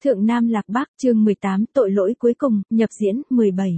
Thượng Nam Lạc Bắc, chương 18, tội lỗi cuối cùng, nhập diễn, 17.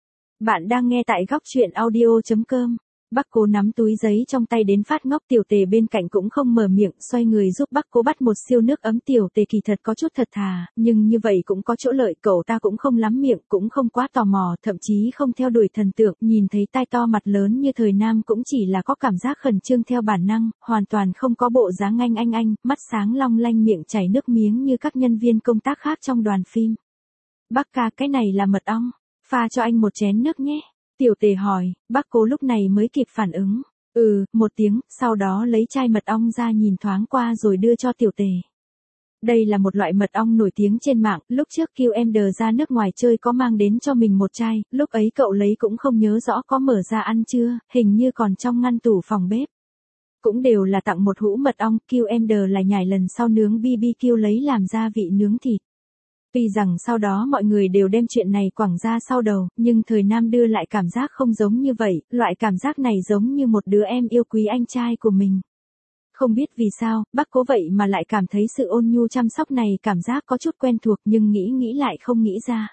Bạn đang nghe tại góc truyện audio.com. Bác Cố nắm túi giấy trong tay đến phát ngốc, Tiểu Tề bên cạnh cũng không mở miệng, xoay người giúp bác Cố bắt một siêu nước ấm. Tiểu Tề kỳ thật có chút thật thà, nhưng như vậy cũng có chỗ lợi, cậu ta cũng không lắm miệng, cũng không quá tò mò, thậm chí không theo đuổi thần tượng, nhìn thấy tai to mặt lớn như thời Nam cũng chỉ là có cảm giác khẩn trương theo bản năng, hoàn toàn không có bộ dáng anh, mắt sáng long lanh, miệng chảy nước miếng như các nhân viên công tác khác trong đoàn phim. Bác ca, cái này là mật ong, pha cho anh một chén nước nhé. Tiểu Tề hỏi, bác Cố lúc này mới kịp phản ứng. Một tiếng, sau đó lấy chai mật ong ra nhìn thoáng qua rồi đưa cho Tiểu Tề. Đây là một loại mật ong nổi tiếng trên mạng, lúc trước QM ra nước ngoài chơi có mang đến cho mình một chai, lúc ấy cậu lấy cũng không nhớ rõ có mở ra ăn chưa, hình như còn trong ngăn tủ phòng bếp. Cũng đều là tặng một hũ mật ong, QM là nhảy lần sau nướng BBQ lấy làm gia vị nướng thịt. Tuy rằng sau đó mọi người đều đem chuyện này quẳng ra sau đầu, nhưng thời Nam đưa lại cảm giác không giống như vậy, loại cảm giác này giống như một đứa em yêu quý anh trai của mình. Không biết vì sao, bác Cố vậy mà lại cảm thấy sự ôn nhu chăm sóc này cảm giác có chút quen thuộc, nhưng nghĩ lại không nghĩ ra.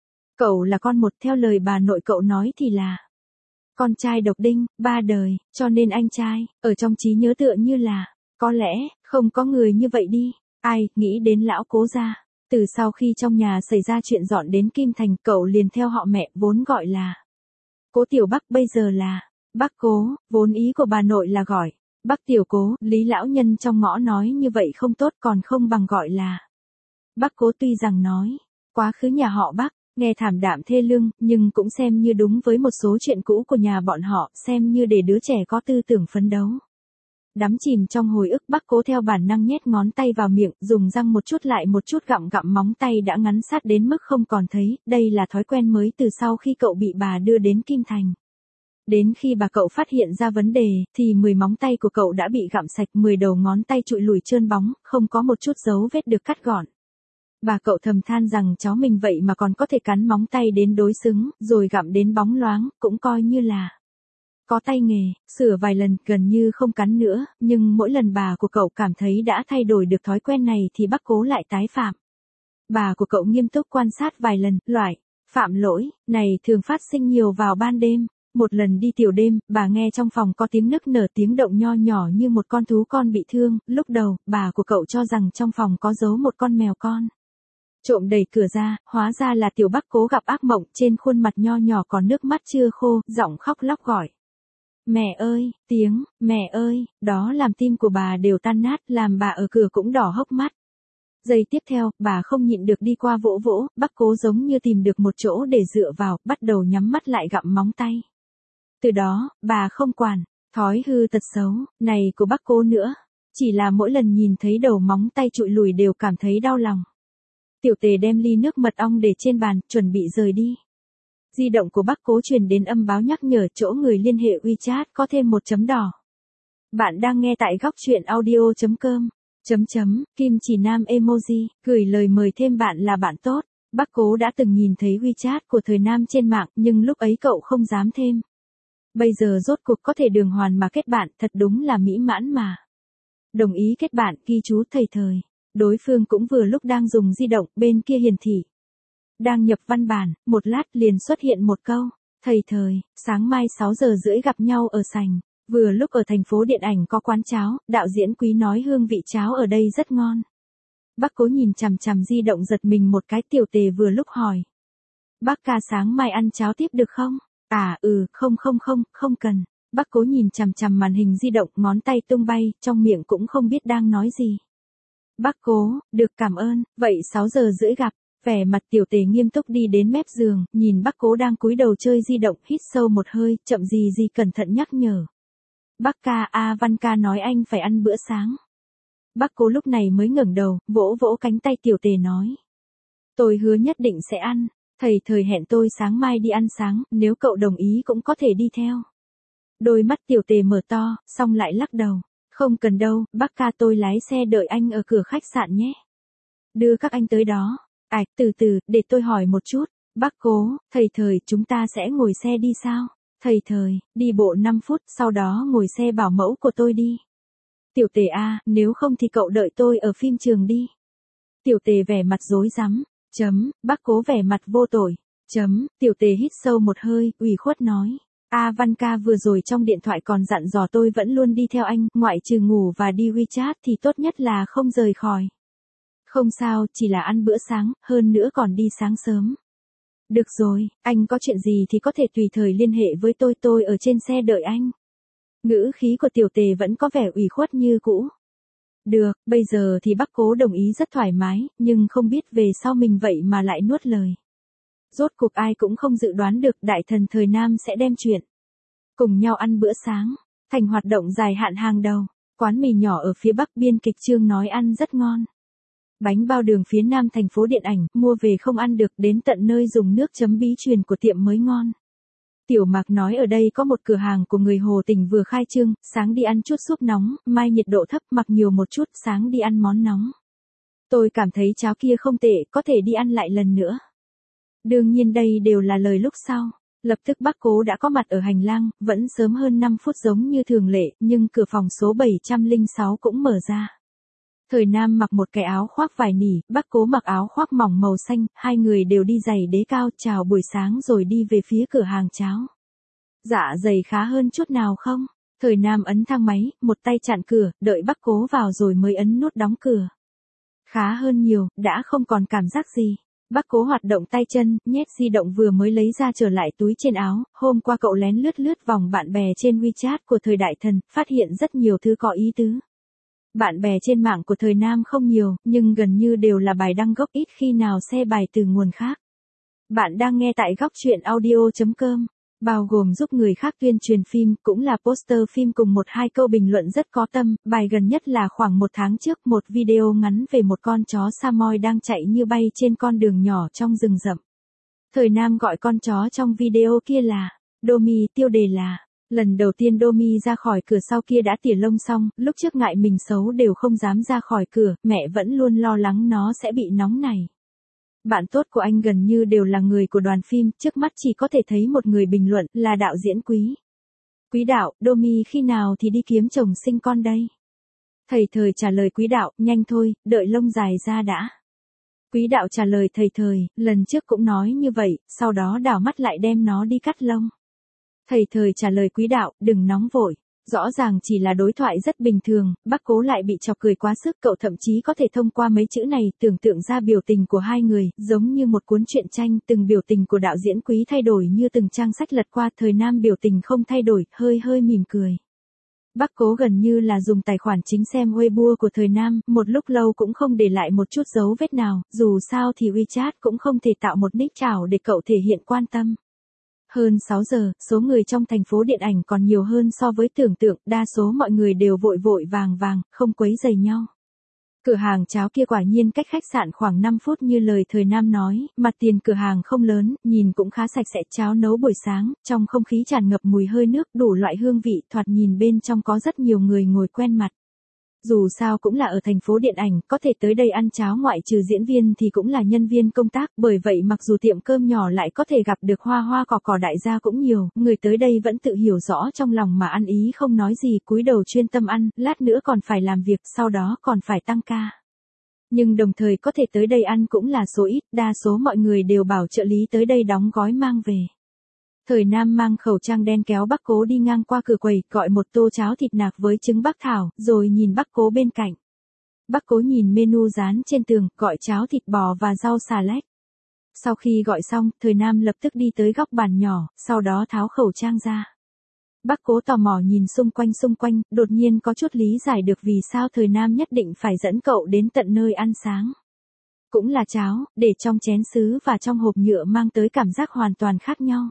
Cậu là con một, theo lời bà nội cậu nói thì là con trai độc đinh, 3 đời, cho nên anh trai, ở trong trí nhớ tựa như là, có lẽ, không có người như vậy đi. Ai, nghĩ đến lão Cố gia. Từ sau khi trong nhà xảy ra chuyện dọn đến Kim Thành, cậu liền theo họ mẹ, vốn gọi là Cố Tiểu Bắc, bây giờ là Bác Cố, vốn ý của bà nội là gọi Bác Tiểu Cố, Lý lão nhân trong ngõ nói như vậy không tốt, còn không bằng gọi là Bác Cố. Tuy rằng nói quá khứ nhà họ Bác nghe thảm đạm thê lương, nhưng cũng xem như đúng với một số chuyện cũ của nhà bọn họ, xem như để đứa trẻ có tư tưởng phấn đấu. Đắm chìm trong hồi ức, bác Cố theo bản năng nhét ngón tay vào miệng, dùng răng một chút lại một chút gặm móng tay đã ngắn sát đến mức không còn thấy, đây là thói quen mới từ sau khi cậu bị bà đưa đến Kim Thành. Đến khi bà cậu phát hiện ra vấn đề, thì 10 móng tay của cậu đã bị gặm sạch, 10 đầu ngón tay trụi lùi trơn bóng, không có một chút dấu vết được cắt gọn. Bà cậu thầm than rằng cháu mình vậy mà còn có thể cắn móng tay đến đối xứng, rồi gặm đến bóng loáng, cũng coi như là có tay nghề. Sửa vài lần, gần như không cắn nữa, nhưng mỗi lần bà của cậu cảm thấy đã thay đổi được thói quen này thì bác Cố lại tái phạm. Bà của cậu nghiêm túc quan sát vài lần, loại phạm lỗi này thường phát sinh nhiều vào ban đêm. Một lần đi tiểu đêm, bà nghe trong phòng có tiếng nức nở, tiếng động nho nhỏ như một con thú con bị thương. Lúc đầu, bà của cậu cho rằng trong phòng có giấu một con mèo con. Trộm đẩy cửa ra, hóa ra là Tiểu Bác Cố gặp ác mộng, trên khuôn mặt nho nhỏ còn nước mắt chưa khô, giọng khóc lóc gọi. Mẹ ơi, tiếng, mẹ ơi, đó làm tim của bà đều tan nát, làm bà ở cửa cũng đỏ hốc mắt. Giây tiếp theo, bà không nhịn được đi qua vỗ vỗ, bác Cố giống như tìm được một chỗ để dựa vào, bắt đầu nhắm mắt lại gặm móng tay. Từ đó, bà không quản, thói hư tật xấu, này của bác Cố nữa. Chỉ là mỗi lần nhìn thấy đầu móng tay trụi lùi đều cảm thấy đau lòng. Tiểu Tề đem ly nước mật ong để trên bàn, chuẩn bị rời đi. Di động của bác Cố truyền đến âm báo nhắc nhở chỗ người liên hệ WeChat có thêm một chấm đỏ. Bạn đang nghe tại góc truyện audio.com. Kim chỉ nam emoji, gửi lời mời thêm bạn là bạn tốt. Bác Cố đã từng nhìn thấy WeChat của thời Nam trên mạng, nhưng lúc ấy cậu không dám thêm. Bây giờ rốt cuộc có thể đường hoàn mà kết bạn, thật đúng là mỹ mãn mà. Đồng ý kết bạn, ghi chú thầy thời. Đối phương cũng vừa lúc đang dùng di động, bên kia hiển thị đang nhập văn bản, một lát liền xuất hiện một câu, thầy thời, sáng mai 6 giờ rưỡi gặp nhau ở sảnh. Vừa lúc ở thành phố điện ảnh có quán cháo, đạo diễn Quý nói hương vị cháo ở đây rất ngon. Bác Cố nhìn chằm di động giật mình một cái. Tiểu Tề vừa lúc hỏi. Bác ca sáng mai ăn cháo tiếp được không? Không cần. Bác Cố nhìn chằm màn hình di động, ngón tay tung bay, trong miệng cũng không biết đang nói gì. Bác Cố, được cảm ơn, vậy 6 giờ rưỡi gặp. Vẻ mặt Tiểu Tề nghiêm túc đi đến mép giường, nhìn bác Cố đang cúi đầu chơi di động, hít sâu một hơi, chậm gì cẩn thận nhắc nhở. Bác ca, Văn ca nói anh phải ăn bữa sáng. Bác Cố lúc này mới ngẩng đầu, vỗ cánh tay Tiểu Tề nói. Tôi hứa nhất định sẽ ăn, thầy thời hẹn tôi sáng mai đi ăn sáng, nếu cậu đồng ý cũng có thể đi theo. Đôi mắt Tiểu Tề mở to, xong lại lắc đầu. Không cần đâu, bác ca, tôi lái xe đợi anh ở cửa khách sạn nhé. Đưa các anh tới đó. Từ từ, để tôi hỏi một chút. Bác Cố, thầy thời, chúng ta sẽ ngồi xe đi sao? Thầy thời, đi bộ 5 phút, sau đó ngồi xe bảo mẫu của tôi đi. Tiểu Tề nếu không thì cậu đợi tôi ở phim trường đi. Tiểu Tề vẻ mặt rối rắm. Bác Cố vẻ mặt vô tội. Tiểu Tề hít sâu một hơi, ủy khuất nói. A Văn ca vừa rồi trong điện thoại còn dặn dò tôi vẫn luôn đi theo anh, ngoại trừ ngủ và đi WeChat thì tốt nhất là không rời khỏi. Không sao, chỉ là ăn bữa sáng, hơn nữa còn đi sáng sớm. Được rồi, anh có chuyện gì thì có thể tùy thời liên hệ với tôi ở trên xe đợi anh. Ngữ khí của Tiểu Tề vẫn có vẻ ủy khuất như cũ. Được, bây giờ thì bác Cố đồng ý rất thoải mái, nhưng không biết về sau mình vậy mà lại nuốt lời. Rốt cuộc ai cũng không dự đoán được đại thần thời Nam sẽ đem chuyện. Cùng nhau ăn bữa sáng, thành hoạt động dài hạn hàng đầu. Quán mì nhỏ ở phía bắc biên kịch Trương nói ăn rất ngon. Bánh bao đường phía nam thành phố điện ảnh, mua về không ăn được, đến tận nơi dùng nước chấm bí truyền của tiệm mới ngon. Tiểu Mạc nói ở đây có một cửa hàng của người Hồ Tỉnh vừa khai trương, sáng đi ăn chút súp nóng, mai nhiệt độ thấp mặc nhiều một chút, sáng đi ăn món nóng. Tôi cảm thấy cháo kia không tệ, có thể đi ăn lại lần nữa. Đương nhiên đây đều là lời lúc sau. Lập tức bác Cố đã có mặt ở hành lang, vẫn sớm hơn 5 phút giống như thường lệ, nhưng cửa phòng số 706 cũng mở ra. Thời Nam mặc một cái áo khoác vải nỉ, bác Cố mặc áo khoác mỏng màu xanh, hai người đều đi giày đế cao, chào buổi sáng rồi đi về phía cửa hàng cháo. Dạ dày khá hơn chút nào không? Thời Nam ấn thang máy, một tay chặn cửa, đợi bác Cố vào rồi mới ấn nút đóng cửa. Khá hơn nhiều, đã không còn cảm giác gì. Bác Cố hoạt động tay chân, nhét di động vừa mới lấy ra trở lại túi trên áo, hôm qua cậu lén lướt vòng bạn bè trên WeChat của thời đại thần, phát hiện rất nhiều thứ có ý tứ. Bạn bè trên mạng của thời Nam không nhiều, nhưng gần như đều là bài đăng gốc, ít khi nào share bài từ nguồn khác. Bạn đang nghe tại góc truyện audio.com, bao gồm giúp người khác tuyên truyền phim, cũng là poster phim cùng một hai câu bình luận rất có tâm. Bài gần nhất là khoảng 1 tháng trước, một video ngắn về một con chó Samoyed đang chạy như bay trên con đường nhỏ trong rừng rậm. Thời Nam gọi con chó trong video kia là Domi, tiêu đề là lần đầu tiên Domi ra khỏi cửa sau kia đã tỉa lông xong, lúc trước ngại mình xấu đều không dám ra khỏi cửa, mẹ vẫn luôn lo lắng nó sẽ bị nóng này. Bạn tốt của anh gần như đều là người của đoàn phim, trước mắt chỉ có thể thấy một người bình luận, là đạo diễn Quý. Quý đạo, Domi khi nào thì đi kiếm chồng sinh con đây? Thầy thời trả lời Quý đạo, nhanh thôi, đợi lông dài ra đã. Quý đạo trả lời thầy thời, lần trước cũng nói như vậy, sau đó đảo mắt lại đem nó đi cắt lông. Thầy thời trả lời Quý đạo, đừng nóng vội. Rõ ràng chỉ là đối thoại rất bình thường, bác Cố lại bị chọc cười quá sức, cậu thậm chí có thể thông qua mấy chữ này tưởng tượng ra biểu tình của hai người, giống như một cuốn truyện tranh, từng biểu tình của đạo diễn Quý thay đổi như từng trang sách lật qua, thời Nam biểu tình không thay đổi, hơi mỉm cười. Bác Cố gần như là dùng tài khoản chính xem Weibo của thời Nam, một lúc lâu cũng không để lại một chút dấu vết nào, dù sao thì WeChat cũng không thể tạo một nick ảo để cậu thể hiện quan tâm. Hơn 6 giờ, số người trong thành phố điện ảnh còn nhiều hơn so với tưởng tượng, đa số mọi người đều vội vàng, không quấy rầy nhau. Cửa hàng cháo kia quả nhiên cách khách sạn khoảng 5 phút như lời thời Nam nói, mặt tiền cửa hàng không lớn, nhìn cũng khá sạch sẽ, cháo nấu buổi sáng, trong không khí tràn ngập mùi hơi nước, đủ loại hương vị, thoạt nhìn bên trong có rất nhiều người ngồi quen mặt. Dù sao cũng là ở thành phố điện ảnh, có thể tới đây ăn cháo ngoại trừ diễn viên thì cũng là nhân viên công tác, bởi vậy mặc dù tiệm cơm nhỏ lại có thể gặp được hoa cỏ đại gia cũng nhiều, người tới đây vẫn tự hiểu rõ trong lòng mà ăn ý không nói gì, cúi đầu chuyên tâm ăn, lát nữa còn phải làm việc, sau đó còn phải tăng ca. Nhưng đồng thời có thể tới đây ăn cũng là số ít, đa số mọi người đều bảo trợ lý tới đây đóng gói mang về. Thời Nam mang khẩu trang đen kéo bác Cố đi ngang qua cửa quầy, gọi một tô cháo thịt nạc với trứng bắc thảo, rồi nhìn bác Cố bên cạnh. Bác Cố nhìn menu dán trên tường, gọi cháo thịt bò và rau xà lách. Sau khi gọi xong, Thời Nam lập tức đi tới góc bàn nhỏ, sau đó tháo khẩu trang ra. Bác Cố tò mò nhìn xung quanh, đột nhiên có chút lý giải được vì sao Thời Nam nhất định phải dẫn cậu đến tận nơi ăn sáng. Cũng là cháo, để trong chén sứ và trong hộp nhựa mang tới cảm giác hoàn toàn khác nhau.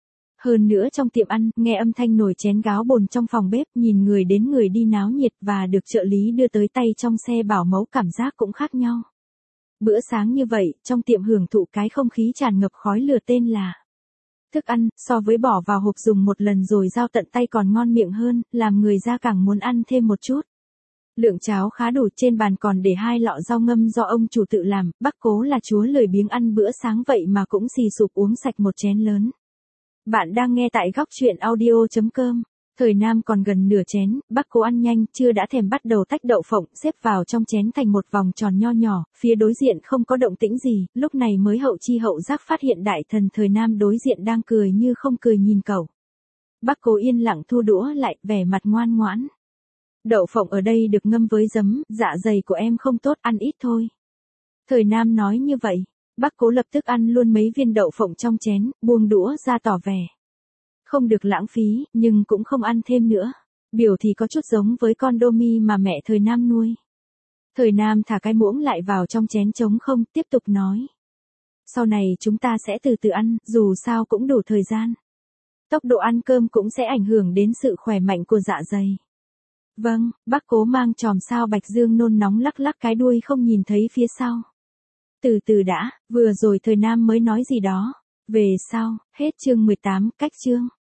Hơn nữa trong tiệm ăn, nghe âm thanh nồi chén gáo bồn trong phòng bếp, nhìn người đến người đi náo nhiệt và được trợ lý đưa tới tay trong xe bảo mẫu, cảm giác cũng khác nhau. Bữa sáng như vậy, trong tiệm hưởng thụ cái không khí tràn ngập khói lửa tên là thức ăn, so với bỏ vào hộp dùng một lần rồi giao tận tay còn ngon miệng hơn, làm người ra càng muốn ăn thêm một chút. Lượng cháo khá đủ, trên bàn còn để 2 lọ rau ngâm do ông chủ tự làm, bác Cố là chúa lười biếng ăn bữa sáng vậy mà cũng xì sụp uống sạch một chén lớn. Bạn đang nghe tại góc truyện audio.com. Thời Nam còn gần nửa chén, bác Cố ăn nhanh, chưa đã thèm bắt đầu tách đậu phộng, xếp vào trong chén thành một vòng tròn nho nhỏ, phía đối diện không có động tĩnh gì, lúc này mới hậu chi hậu giác phát hiện đại thần Thời Nam đối diện đang cười như không cười nhìn cậu. Bác Cố yên lặng thu đũa lại, vẻ mặt ngoan ngoãn. Đậu phộng ở đây được ngâm với giấm, dạ dày của em không tốt, ăn ít thôi. Thời Nam nói như vậy, bác Cố lập tức ăn luôn mấy viên đậu phộng trong chén, buông đũa ra tỏ vẻ. Không được lãng phí, nhưng cũng không ăn thêm nữa. Biểu thì có chút giống với con Domi mà mẹ Thời Nam nuôi. Thời Nam thả cái muỗng lại vào trong chén trống không, tiếp tục nói. Sau này chúng ta sẽ từ từ ăn, dù sao cũng đủ thời gian. Tốc độ ăn cơm cũng sẽ ảnh hưởng đến sự khỏe mạnh của dạ dày. Vâng, bác Cố mang chòm sao bạch dương nôn nóng lắc lắc cái đuôi không nhìn thấy phía sau. Từ từ đã, vừa rồi Thời Nam mới nói gì đó. Về sau, hết chương 18, cách chương.